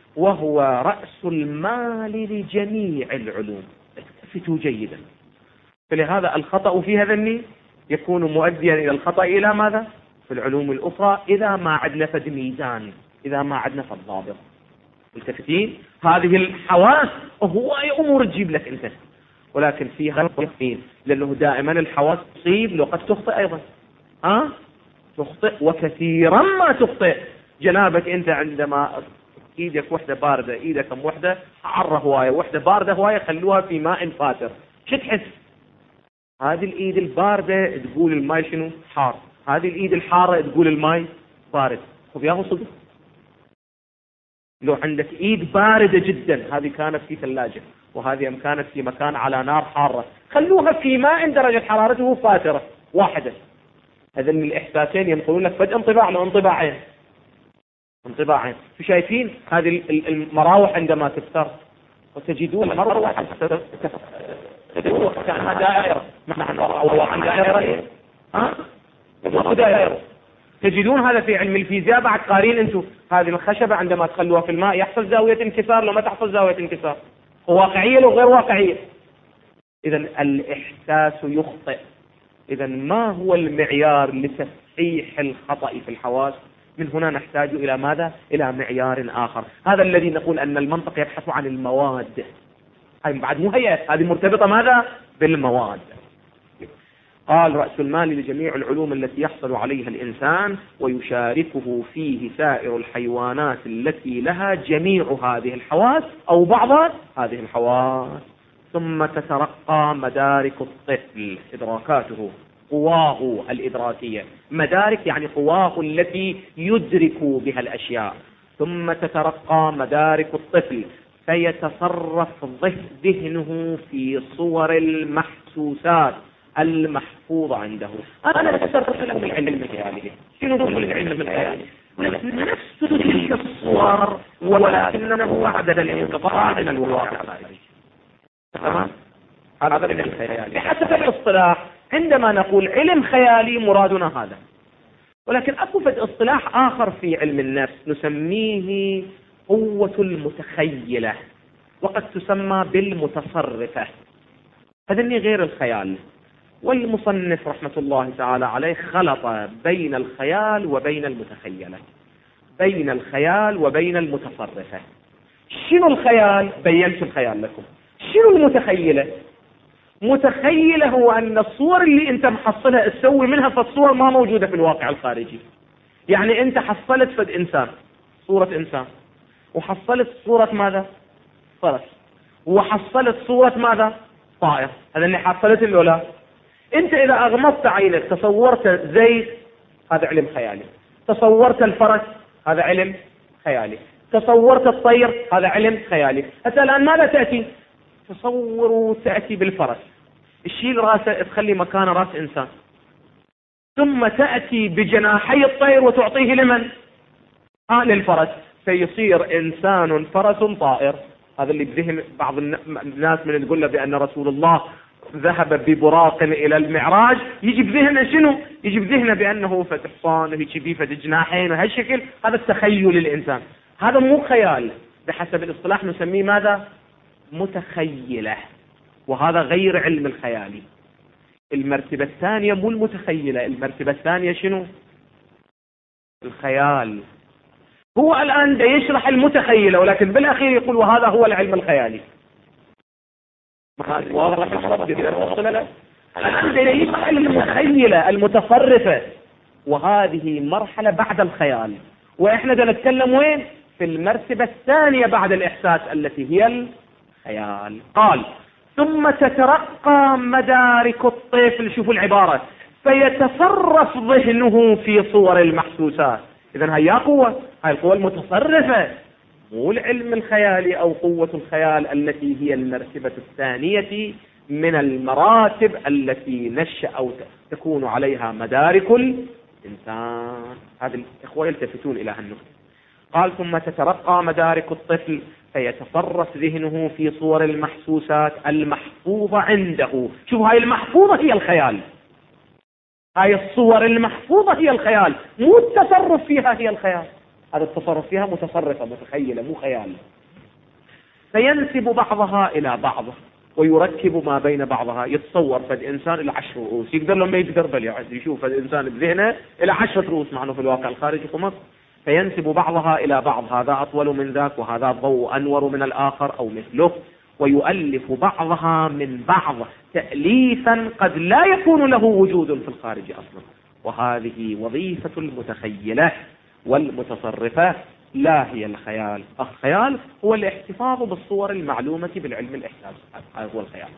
وهو رأس المال لجميع العلوم. التفتوا جيدا. فلهذا الخطأ في هذا الني يكون مؤديا إلى الخطأ إلى ماذا؟ في العلوم الأخرى إذا ما عدنا فد ميزان، إذا ما عدنا فد ضابط. ملتفتين؟ هذه الحواس هواية أمور تجيب لك أنت، ولكن فيها يقين، لأنه دائما الحواس تصيب لو قد تخطئ أيضا. تخطئ وكثيرا ما تخطئ. جنابك أنت عندما ايدك وحده باردة، ايدك وحده حارة هواية، وحده باردة هواية، خلوها في ماء فاتر، شو تحس؟ هذه الايد الباردة تقول الماء شنو؟ حار. هذه الايد الحارة تقول الماء بارد. خذ ياهو صدق. لو عندك ايد باردة جدا، هذه كانت في ثلاجة وهذه كانت في مكان على نار حارة، خلوها في ماء درجة حرارته فاترة واحدة، هذين الاحساسين ينقلون لك فجأة انطباع لو انطباعين. شو شايفين؟ هذه المراوح عندما تفتر وتجدون المروحة كأنها دائرة، عن دائرة دائرة. تجدون هذا في علم الفيزياء بعد قارين انتم. هذه الخشبة عندما تخلوها في الماء يحصل زاوية انكسار لو ما تحصل زاوية انكسار، واقعية لو غير واقعية. إذا الإحساس يخطئ. إذا ما هو المعيار لتصحيح الخطأ في الحواس؟ من هنا نحتاج إلى ماذا؟ إلى معيار آخر. هذا الذي نقول أن المنطق يبحث عن المواد. هذه بعد مو هي، هذه مرتبطة ماذا؟ بالمواد. قال رأس المال لجميع العلوم التي يحصل عليها الإنسان ويشاركه فيه سائر الحيوانات التي لها جميع هذه الحواس أو بعض هذه الحواس. ثم تترقى مدارك الطفل، إدراكاته، قواه الإدراكية. مدارك يعني قواه التي يدرك بها الأشياء. ثم تترقى مدارك الطفل فيتصرف ذهنه في صور المحسوسات المحفوظة عنده. أنا أتصرف لكم العلم الخيالي. شنو هو العلم الخيالي؟ نفس تلك الصور ولكنه عدد الانقطاع من الواقع الخارجي. تمام؟ هذا العلم الخيالي بحسب الاصطلاح. عندما نقول علم خيالي مرادنا هذا، ولكن أكو فد اصطلاح آخر في علم النفس نسميه قوة المتخيلة، وقد تسمى بالمتصرفة. هذا غير الخيال. والمصنف رحمة الله تعالى عليه خلط بين الخيال وبين المتخيلة، بين الخيال وبين المتصرفة. شنو الخيال؟ بينت الخيال لكم. شنو المتخيلة؟ متخيلة هو أن الصور اللي أنت محصلها تسوي منها فالصور ما موجودة في الواقع الخارجي. يعني أنت حصلت فد إنسان، صورة إنسان، وحصلت صورة ماذا؟ فرس، وحصلت صورة ماذا؟ طائر. هذا اللي حصلت الأولى. أنت إذا أغمضت عينك تصورت زيت، هذا علم خيالي. تصورت الفرس، هذا علم خيالي. تصورت الطير، هذا علم خيالي. حتى الآن ماذا تأتي؟ تصور تأتي بالفرس، تشيل راسه تخلي مكانه راس إنسان، ثم تأتي بجناحي الطير وتعطيه لمن؟ للفرس، فيصير إنسان فرس طائر. هذا اللي بذهن بعض الناس من تقول له بأن رسول الله ذهب ببراق إلى المعراج، يجي بذهنه شنو؟ يجي بذهنه بأنه فتح حصان ويجي فيه فتح جناحين وهالشكل. هذا التخيل الإنسان، هذا مو خيال. بحسب الاصطلاح نسميه ماذا؟ متخيلة. وهذا غير علم الخيالي. المرتبة الثانية مو المتخيلة، المرتبة الثانية شنو؟ الخيال. هو الآن دا يشرح المتخيلة، ولكن بالأخير يقول وهذا هو العلم الخيالي. الآن دا يشرح المتخيلة المتصرفة، وهذه مرحلة بعد الخيال. وإحنا دا نتكلم وين؟ في المرتبة الثانية بعد الإحساس التي هي الخيال. قال ثم تترقى مدارك الطفل. شوفوا العبارة، فيتصرف ذهنه في صور المحسوسات. إذن هي قوة، هاي القوة المتصرفة، مو العلم الخيالي أو قوة الخيال التي هي المرتبة الثانية من المراتب التي نشأ أو تكون عليها مدارك الإنسان. هذه الإخوة يلتفتون إلى هالنقطة. قال ثم تترقى مدارك الطفل فيتصرف ذهنه في صور المحسوسات المحفوظة عنده. شوف هاي المحفوظة هي الخيال، هاي الصور المحفوظة هي الخيال، مو التصرف فيها هي الخيال. هذا التصرف فيها متصرفة متخيلة مو خيال. فينسب بعضها إلى بعض ويركب ما بين بعضها. يتصور فد إنسان إلى 10 رؤوس، يقدر لما يقدر بل يعني يشوف فد إنسان بذهنه إلى 10 رؤوس، معنه في الواقع الخارجي خمس. فينسب بعضها إلى بعض، هذا أطول من ذاك وهذا الضوء أنور من الآخر أو مثله، ويؤلف بعضها من بعض تأليفا قد لا يكون له وجود في الخارج أصلا. وهذه وظيفة المتخيلة والمتصرفة، لا هي الخيال. الخيال هو الاحتفاظ بالصور المعلومة بالعلم الإحساس، هذا هو الخيال،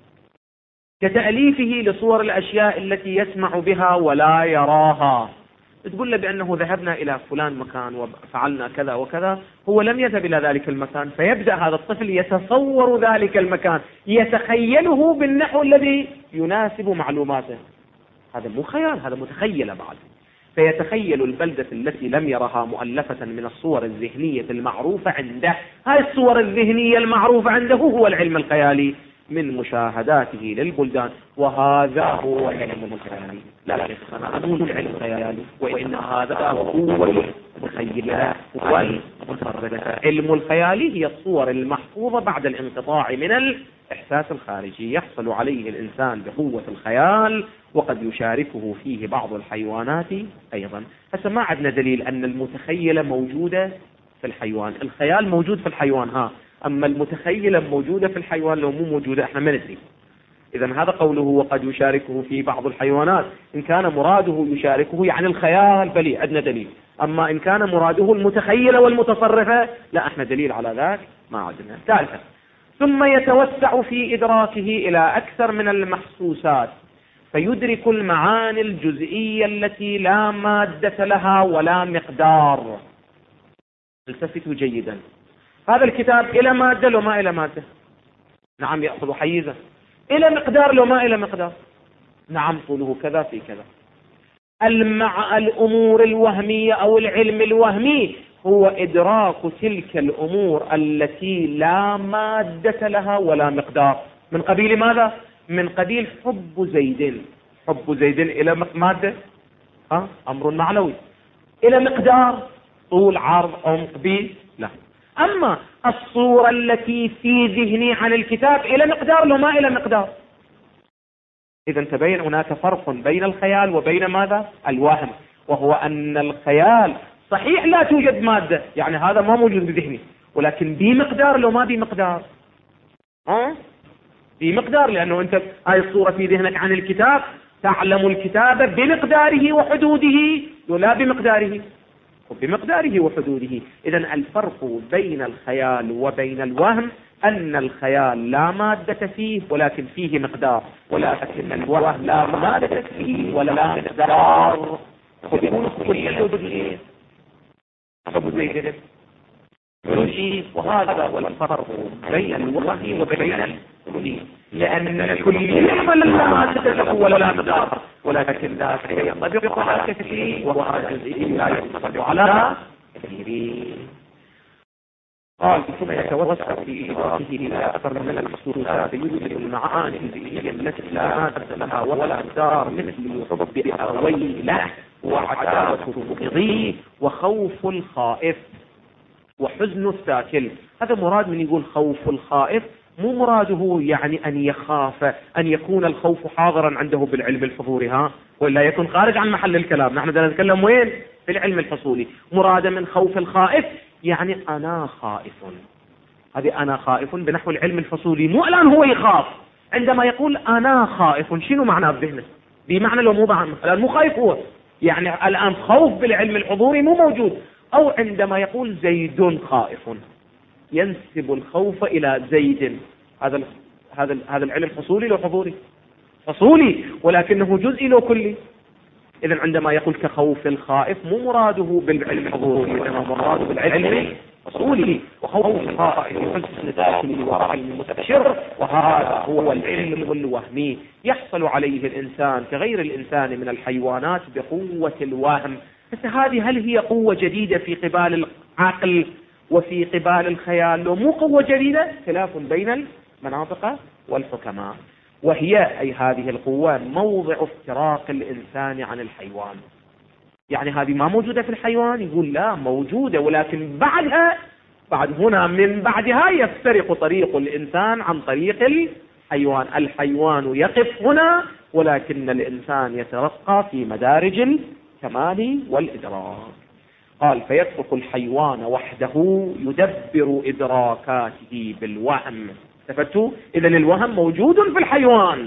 كتأليفه لصور الأشياء التي يسمع بها ولا يراها. تقول له بأنه ذهبنا إلى فلان مكان وفعلنا كذا وكذا، هو لم يذهب إلى ذلك المكان، فيبدأ هذا الطفل يتصور ذلك المكان، يتخيله بالنحو الذي يناسب معلوماته. هذا مو خيال، هذا متخيل بعد. فيتخيل البلدة التي لم يرها مؤلفة من الصور الذهنية المعروفة عنده. هاي الصور الذهنية المعروفة عنده هو العلم الخيالي من مشاهداته للبلدان، وهذا هو العلم الخيالي. لا أنا أقول العلم الخيالي، وإن هذا هو المتخيلة والمتصرفة. علم الخيالي هي الصور المحفوظة بعد الانقطاع من الإحساس الخارجي، يحصل عليه الإنسان بقوة الخيال، وقد يشاركه فيه بعض الحيوانات أيضا. هسه ما عندنا دليل أن المتخيلة موجودة في الحيوان، الخيال موجود في الحيوان أما المتخيلة موجودة في الحيوان لو مو موجودة احنا ما ندري. إذا هذا قوله وقد يشاركه في بعض الحيوانات، إن كان مراده يشاركه يعني الخيال بلي عندنا دليل، أما إن كان مراده المتخيلة والمتصرفة لا احنا دليل على ذلك ما عندنا. ثالثا، ثم يتوسع في إدراكه إلى أكثر من المحسوسات، فيدرك المعاني الجزئية التي لا مادة لها ولا مقدار. التفتوا جيدا، هذا الكتاب إلى مادة لو ما إلى مادة؟ نعم يأخذ حيزا. إلى مقدار لو ما إلى مقدار؟ نعم طوله كذا في كذا. الأمور الوهمية أو العلم الوهمي هو إدراك تلك الأمور التي لا مادة لها ولا مقدار. من قبيل ماذا؟ من قبيل حب زيد. حب زيد إلى مادة أمر معنوي، إلى مقدار طول عرض عمق بي لا. أما الصورة التي في ذهني عن الكتاب إلى مقدار لو ما إلى مقدار. إذا تبين هناك فرق بين الخيال وبين ماذا؟ الوهم، وهو أن الخيال صحيح لا توجد مادة، يعني هذا ما موجود بذهني، ولكن بمقدار لو ما بمقدار. بمقدار، لأنه أنت هاي الصورة في ذهنك عن الكتاب تعلم الكتاب بمقداره وحدوده ولا بمقداره، وبمقداره وحدوده. إذا الفرق بين الخيال وبين الوهم أن الخيال لا مادة فيه ولكن فيه مقدار، ولكن الوهم لا مادة فيه ولا مقدار. وهذا هو الفرق بين الوهم وبين الكلي، لأن الكلي لا مادة له ولا مقدار، ولكن ذاك ينطبق على كثير، وهذا الجزئي لا ينطبق على كثير. قال ثم يتوسع في إدراكه إلى أكثر من المحسوسات، يدرك المعاني الجزئية التي لا مادة لها ولا مقدار، مثل حب أويله وعداوة المبغض وخوف الخائف وحزن الساكن. هذا مراد من يقول خوف الخائف، مو مراده يعني أن يخاف، أن يكون الخوف حاضرا عنده بالعلم الحضوري ولا يكون خارج عن محل الكلام. نحن بدنا نتكلم وين؟ في العلم الحصولي. مراد من خوف الخائف يعني أنا خائف، هذه أنا خائف بنحو العلم الحصولي، مو الآن هو يخاف. عندما يقول أنا خائف شنو معناه بذهنه؟ بمعنى لو مو معنى الآن مو خايف هو، يعني الآن خوف بالعلم الحضوري مو موجود. أو عندما يقول زيد خائف ينسب الخوف إلى زيد، هذا العلم حصولي لو حضوري؟ حصولي، ولكنه جزئي لو كلي. إذن عندما يقول كخوف الخائف مو مراده بالعلم الحضوري، وإنما مراده بالعلم حصولي. وخوف الخائف يحسن الداخلي وراء المستبشر، وهذا هو العلم الوهمي يحصل عليه الإنسان كغير الإنسان من الحيوانات بقوة الوهم. هل هي قوة جديدة في قبال العقل وفي قبال الخيال؟ لو مو قوة جديدة، خلاف بين المناطق والحكماء. وهي أي هذه القوة موضع افتراق الإنسان عن الحيوان. يعني هذه ما موجودة في الحيوان؟ يقول لا، موجودة، ولكن بعد هنا من بعدها يفترق طريق الإنسان عن طريق الحيوان. الحيوان يقف هنا، ولكن الإنسان يترقى في مدارج الكمال والإدراك. قال فيترك الحيوان وحده يدبر إدراكاته بالوهم. استفدتوا؟ إذن الوهم موجود في الحيوان،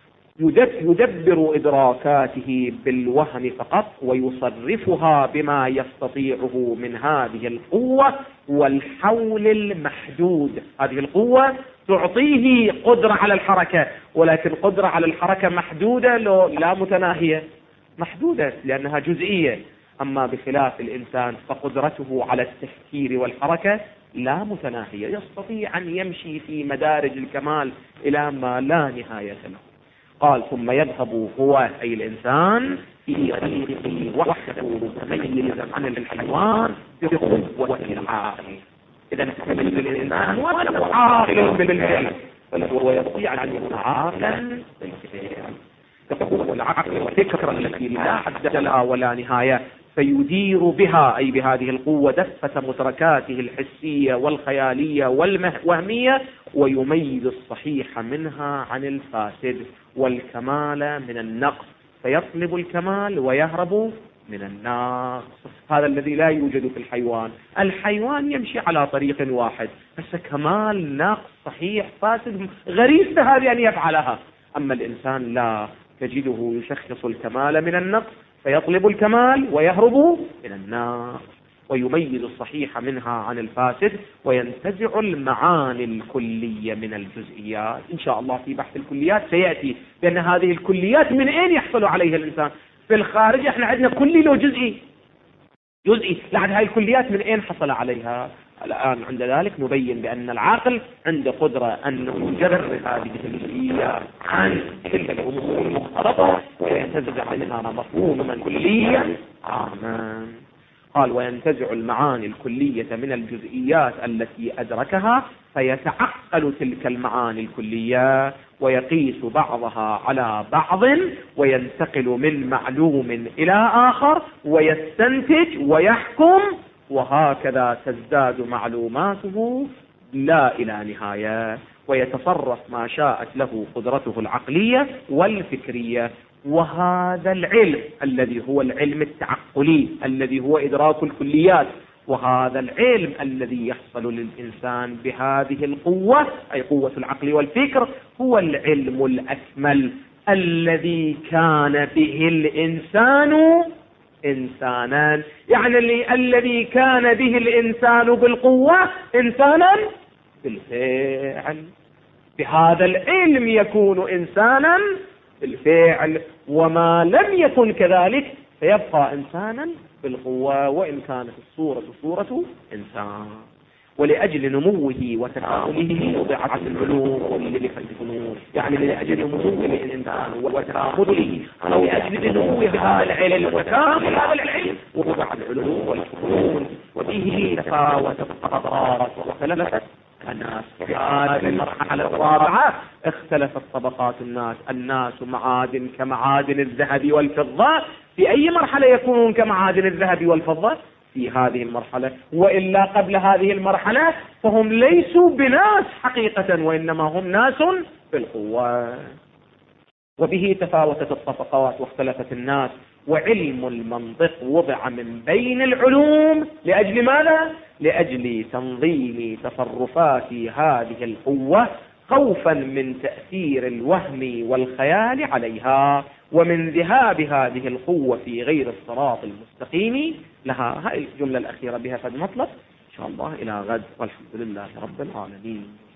يدبر إدراكاته بالوهم فقط، ويصرفها بما يستطيعه من هذه القوة والحول المحدود. هذه القوة تعطيه قدرة على الحركة، ولكن قدرة على الحركة محدودة، لا متناهية، محدودة لأنها جزئية. أما بخلاف الإنسان فقدرته على التفكير والحركة لا متناهية، يستطيع أن يمشي في مدارج الكمال إلى ما لا نهاية له. قال ثم يذهب هو أي الإنسان في طريقه وحده متميزا عن الحيوان بقوة العقل. إذا الإنسان ولا عاقل بالفعل، بل هو يستطيع أن يكون عاقلا بالفعل. تقوى العقل والفكرة التي لا حد لها ولا نهاية، فيدير بها أي بهذه القوة دفة مدركاته الحسية والخيالية والوهمية، ويميز الصحيح منها عن الفاسد والكمال من النقص، فيطلب الكمال ويهرب من النقص. هذا الذي لا يوجد في الحيوان. الحيوان يمشي على طريق واحد، بس كمال، نقص، صحيح، فاسد، غريزته هذه أن يفعلها. أما الإنسان لا، تجده يشخص الكمال من النقص فيطلب الكمال ويهرب من النقص، ويميز الصحيح منها عن الفاسد، وينتزع المعاني الكلية من الجزئيات. إن شاء الله في بحث الكليات سيأتي، لأن هذه الكليات من أين يحصل عليها الإنسان؟ في الخارج احنا عندنا كلي له جزئي، لكن هذه الكليات من أين حصل عليها؟ الآن عند ذلك نبين بأن العقل عنده قدرة أن يجرد هذه الجزئيات عن تلك الأمور المختلطة وينتزع منها مفهوما كليا عاما. قال وينتزع المعاني الكلية من الجزئيات التي أدركها، فيتعقل تلك المعاني الكلية ويقيس بعضها على بعض، وينتقل من معلوم إلى آخر، ويستنتج ويحكم، وهكذا تزداد معلوماته لا إلى نهاية، ويتصرف ما شاءت له قدرته العقلية والفكرية. وهذا العلم الذي هو العلم التعقلي الذي هو إدراك الكليات، وهذا العلم الذي يحصل للإنسان بهذه القوة أي قوة العقل والفكر، هو العلم الأكمل الذي كان به الإنسان إنسانا. يعني الذي كان به الإنسان بالقوة إنسانا بالفعل. بهذا العلم يكون إنسانا بالفعل، وما لم يكن كذلك فيبقى إنسانا بالقوة، وإن كانت الصورة صورة إنسان. ولأجل نموه وتكامله وضعت العلوم للفنون، يعني لأجل نموه الإنسان وتكامله، أو لأجل نموه هذا العلم وتكامل هذا العلم وضع العلوم والفنون. وبه تفاوت الطبقات واختلفت الناس. في هذه المرحلة الرابعة اختلفت طبقات الناس معادن كمعادن الذهب والفضة. في أي مرحلة يكونون كمعادن الذهب والفضة؟ في هذه المرحلة، وإلا قبل هذه المرحلة فهم ليسوا بناس حقيقة، وإنما هم ناس بالقوة. وبه تفاوتت الطبقات واختلفت الناس. وعلم المنطق وضع من بين العلوم لأجل ماذا؟ لأجل تنظيم تصرفات هذه القوة، خوفا من تأثير الوهم والخيال عليها، ومن ذهاب هذه القوة في غير الصراط المستقيم لها. هذه الجملة الأخيرة بها فد مطلب إن شاء الله إلى غد، والحمد لله رب العالمين.